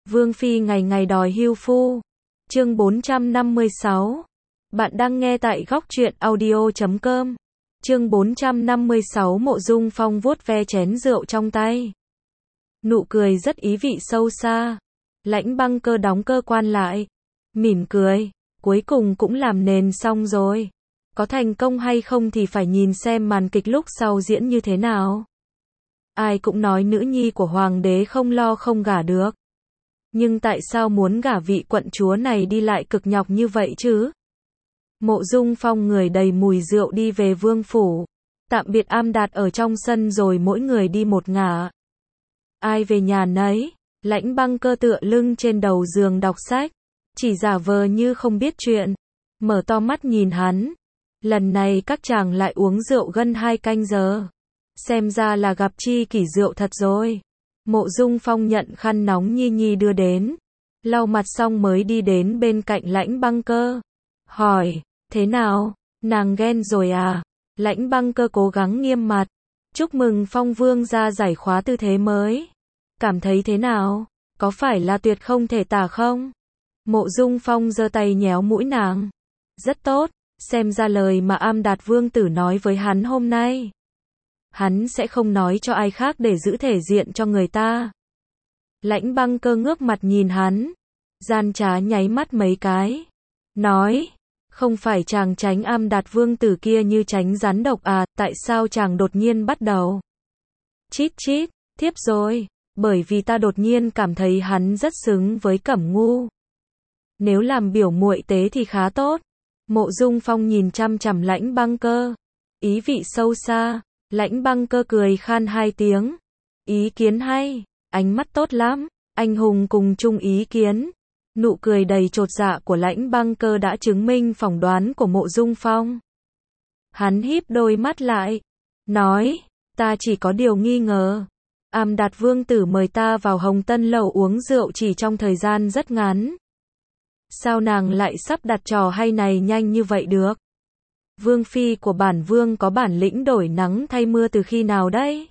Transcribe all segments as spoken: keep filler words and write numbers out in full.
Vương Phi ngày ngày đòi hưu phu. Chương bốn trăm năm mươi sáu. Bạn đang nghe tại góc truyện audio chấm com. Chương bốn trăm năm mươi sáu. Mộ Dung Phong vuốt ve chén rượu trong tay. Nụ cười rất ý vị sâu xa. Lãnh Băng Cơ đóng cơ quan lại, mỉm cười, cuối cùng cũng làm nền xong rồi. Có thành công hay không thì phải nhìn xem màn kịch lúc sau diễn như thế nào. Ai cũng nói nữ nhi của hoàng đế không lo không gả được. Nhưng tại sao muốn gả vị quận chúa này đi lại cực nhọc như vậy chứ? Mộ Dung Phong người đầy mùi rượu đi về vương phủ. Tạm biệt Am Đạt ở trong sân rồi mỗi người đi một ngả. Ai về nhà nấy, Lãnh Băng Cơ tựa lưng trên đầu giường đọc sách, chỉ giả vờ như không biết chuyện, mở to mắt nhìn hắn. Lần này các chàng lại uống rượu gần hai canh giờ. Xem ra là gặp chi kỷ rượu thật rồi. Mộ Dung Phong nhận khăn nóng Nhi Nhi đưa đến, lau mặt xong mới đi đến bên cạnh Lãnh Băng Cơ. Hỏi, thế nào, nàng ghen rồi à? Lãnh Băng Cơ cố gắng nghiêm mặt. Chúc mừng Phong Vương ra giải khóa tư thế mới. Cảm thấy thế nào? Có phải là tuyệt không thể tả không? Mộ Dung Phong giơ tay nhéo mũi nàng. Rất tốt, xem ra lời mà Am Đạt Vương tử nói với hắn hôm nay, hắn sẽ không nói cho ai khác để giữ thể diện cho người ta. Lãnh Băng Cơ ngước mặt nhìn hắn, gian trá nháy mắt mấy cái, nói, không phải chàng tránh Am Đạt Vương tử kia như tránh rắn độc à, tại sao chàng đột nhiên bắt đầu? Chít chít, thiếp rồi, bởi vì ta đột nhiên cảm thấy hắn rất xứng với Cẩm Ngu. Nếu làm biểu muội tế thì khá tốt. Mộ Dung Phong nhìn chăm chằm Lãnh Băng Cơ, ý vị sâu xa. Lãnh Băng Cơ cười khan hai tiếng. Ý kiến hay, ánh mắt tốt lắm, anh hùng cùng chung ý kiến. Nụ cười đầy chột dạ của Lãnh Băng Cơ đã chứng minh phỏng đoán của Mộ Dung Phong. Hắn híp đôi mắt lại, nói, ta chỉ có điều nghi ngờ. Am Đạt Vương tử mời ta vào Hồng Tân lầu uống rượu chỉ trong thời gian rất ngắn. Sao nàng lại sắp đặt trò hay này nhanh như vậy được? Vương Phi của bản Vương có bản lĩnh đổi nắng thay mưa từ khi nào đấy?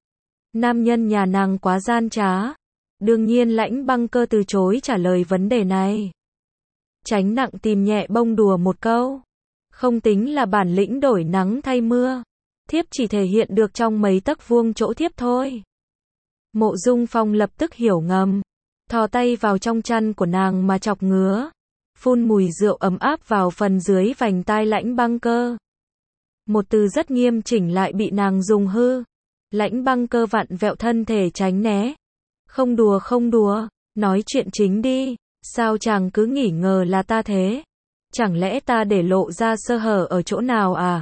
Nam nhân nhà nàng quá gian trá. Đương nhiên Lãnh Băng Cơ từ chối trả lời vấn đề này. Tránh nặng tìm nhẹ bông đùa một câu. Không tính là bản lĩnh đổi nắng thay mưa. Thiếp chỉ thể hiện được trong mấy tấc vuông chỗ thiếp thôi. Mộ Dung Phong lập tức hiểu ngầm. Thò tay vào trong chăn của nàng mà chọc ngứa. Phun mùi rượu ấm áp vào phần dưới vành tai Lãnh Băng Cơ. Một từ rất nghiêm chỉnh lại bị nàng dùng hư. Lãnh Băng Cơ vặn vẹo thân thể tránh né. Không đùa không đùa, nói chuyện chính đi. Sao chàng cứ nghi ngờ là ta thế? Chẳng lẽ ta để lộ ra sơ hở ở chỗ nào à?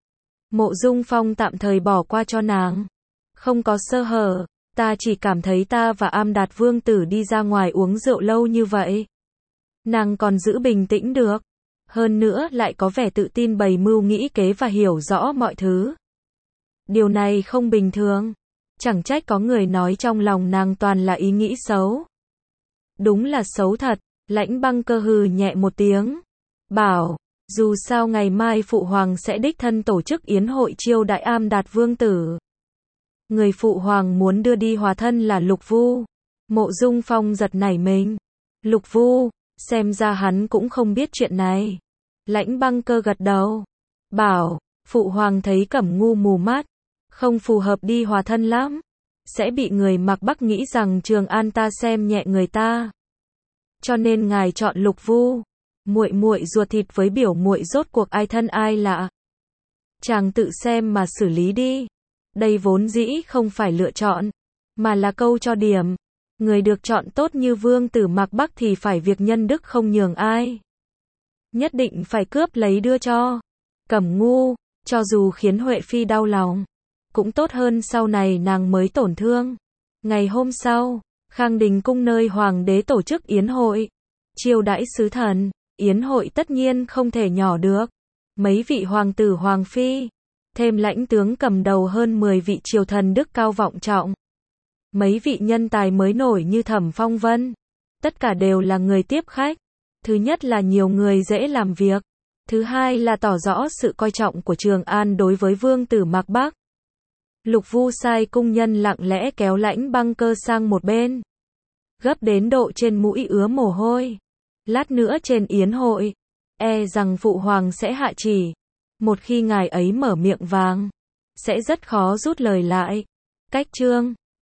Mộ Dung Phong tạm thời bỏ qua cho nàng. Không có sơ hở, ta chỉ cảm thấy ta và Am Đạt Vương tử đi ra ngoài uống rượu lâu như vậy. Nàng còn giữ bình tĩnh được. Hơn nữa lại có vẻ tự tin bày mưu nghĩ kế và hiểu rõ mọi thứ. Điều này không bình thường. Chẳng trách có người nói trong lòng nàng toàn là ý nghĩ xấu. Đúng là xấu thật. Lãnh Băng Cơ hừ nhẹ một tiếng. Bảo, dù sao ngày mai Phụ Hoàng sẽ đích thân tổ chức yến hội chiêu đại Am Đạt Vương tử. Người Phụ Hoàng muốn đưa đi hòa thân là Lục Vu. Mộ Dung Phong giật nảy mình. Lục Vu, xem ra hắn cũng không biết chuyện này. Lãnh Băng Cơ gật đầu. Bảo, Phụ Hoàng thấy Cẩm Ngu mù mắt, không phù hợp đi hòa thân lắm. Sẽ bị người Mạc Bắc nghĩ rằng Trường An ta xem nhẹ người ta. Cho nên ngài chọn Lục Vu. Muội muội ruột thịt với biểu muội rốt cuộc ai thân ai lạ. Chàng tự xem mà xử lý đi. Đây vốn dĩ không phải lựa chọn, mà là câu cho điểm. Người được chọn tốt như Vương tử Mạc Bắc thì phải việc nhân đức không nhường ai. Nhất định phải cướp lấy đưa cho Cẩm Ngu, cho dù khiến Huệ Phi đau lòng, cũng tốt hơn sau này nàng mới tổn thương. Ngày hôm sau, Khang Đình cung nơi hoàng đế tổ chức yến hội, chiêu đãi sứ thần. Yến hội tất nhiên không thể nhỏ được. Mấy vị hoàng tử hoàng phi, thêm lãnh tướng cầm đầu hơn mười vị triều thần đức cao vọng trọng. Mấy vị nhân tài mới nổi như Thẩm Phong Vân. Tất cả đều là người tiếp khách. Thứ nhất là nhiều người dễ làm việc. Thứ hai là tỏ rõ sự coi trọng của Trường An đối với Vương tử Mạc Bắc. Lục Vu sai cung nhân lặng lẽ kéo Lãnh Băng Cơ sang một bên. gấp đến độ trên mũi ứa mồ hôi. Lát nữa trên yến hội, e rằng phụ hoàng sẽ hạ chỉ. Một khi ngài ấy mở miệng vàng, sẽ rất khó rút lời lại. Cách chương